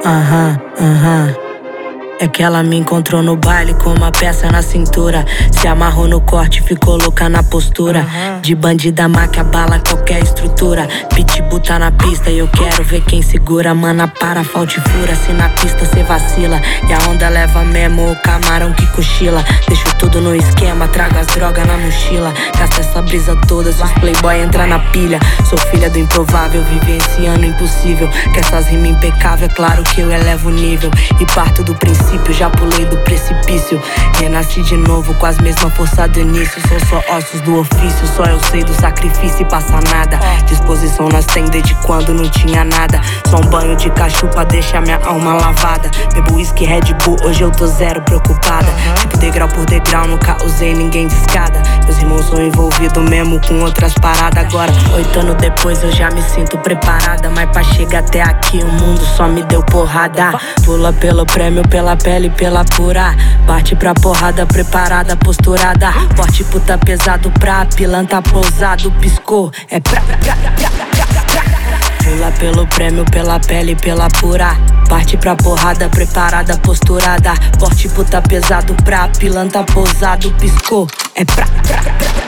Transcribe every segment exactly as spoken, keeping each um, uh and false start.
Aham, aham. É que ela me encontrou no baile com uma peça na cintura. Se amarrou no corte, ficou louca na postura. De bandida má que abala qualquer estrutura. Pitbull tá na pista e eu quero ver quem segura. Mana, para, falta e fura, se na pista cê vacila. E a onda leva mesmo o camarão que cochila. Deixo tudo no esquema, trago as drogas na mochila. Gasta essa brisa toda, se os playboy entrar na pilha. Sou filha do improvável, vivenciando o impossível. Que essas rimas impecável, é claro que eu elevo o nível. E parto do princípio, já pulei do precipício. Renasci de novo com as mesmas forças do início. Sou só ossos do ofício, só eu sei do sacrifício e passa nada. Disposição nós tem desde quando não tinha nada. Só um banho de cachupa deixa minha alma lavada. Bebo whisky, Red Bull, hoje eu tô zero preocupada. Tipo degrau por degrau, nunca usei ninguém de escada. Meus irmãos são envolvidos mesmo com outras paradas. Agora, oito anos depois eu já me sinto preparada. Mas pra chegar até aqui o mundo só me deu porrada. Pula pelo prêmio, pela pele, pela pura. Bate pra porrada, preparada, posturada. Forte, puta, pesado pra pilantra pousado. Piscou, é pra, pra, pra, pra, pra, pra. Pula pelo prêmio, pela pele, pela pura. Parte pra porrada, preparada, posturada. Forte, puta, pesado pra pilantra pousado. Piscou, é pra, pra, pra, pra.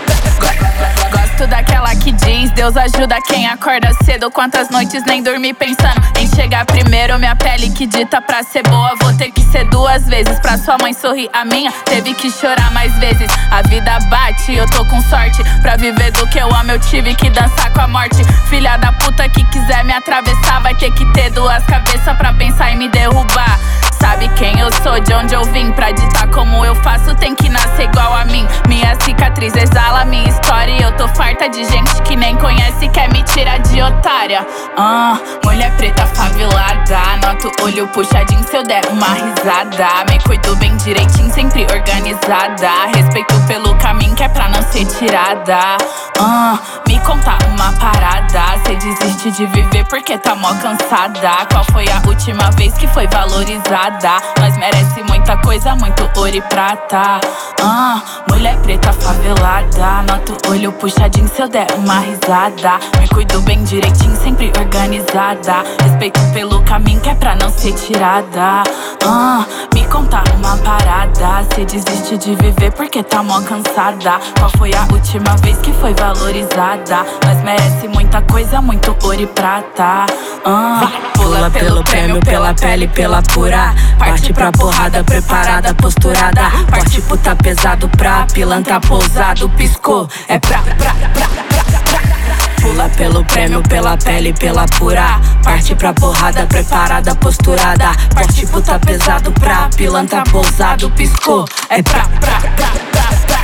Gosto daquela que diz: Deus ajuda quem acorda cedo. Quantas noites nem dormi pensando em chegar primeiro. Minha pele que dita pra ser boa, vou ter que ser duas vezes. Pra sua mãe sorrir, a minha teve que chorar mais vezes. A vida bate, eu tô com sorte. Pra viver do que eu amo eu tive que dançar com a morte. Filha da puta que quiser me atravessar vai ter que ter duas cabeças pra pensar em me derrubar. Sabe quem eu sou, de onde eu vim. Pra ditar como eu faço tem que nascer igual a mim. Minha cicatriz exala minha história. E eu tô farta de gente que nem conhece, quer me tirar de otária. Ah, mulher preta favelada, nota o olho puxadinho se eu der uma risada. Me cuido bem direitinho, sempre organizada. Respeito pelo caminho que é pra não ser tirada. Ah, me conta uma parada. Cê desiste de viver porque tá mó cansada. Qual foi a última vez que foi valorizada? Nós merece muita coisa, muito ouro e prata. Ah, mulher preta favelada, nota o olho puxadinho se eu der uma risada. Me cuido bem direitinho, sempre organizada. Respeito pelo caminho que é pra não ser tirada. Ah, me conta uma parada. Cê desiste de viver porque tá mó cansada. Qual foi a última vez que foi valorizada? Nós merece muita coisa, muito ouro e prata. Ah, pula pelo prêmio, pela pele, pela pura. Parte pra porrada, preparada, posturada. Forte, puta, pesado pra pilantra pousado. Piscou, é pra, pra, pra, pra, pra, pra. Pula pelo prêmio, pela pele, pela pura. Parte pra porrada, preparada, posturada. Forte, puta, pesado pra pilantra pousado. Piscou, é pra, pra, pra, pra, pra.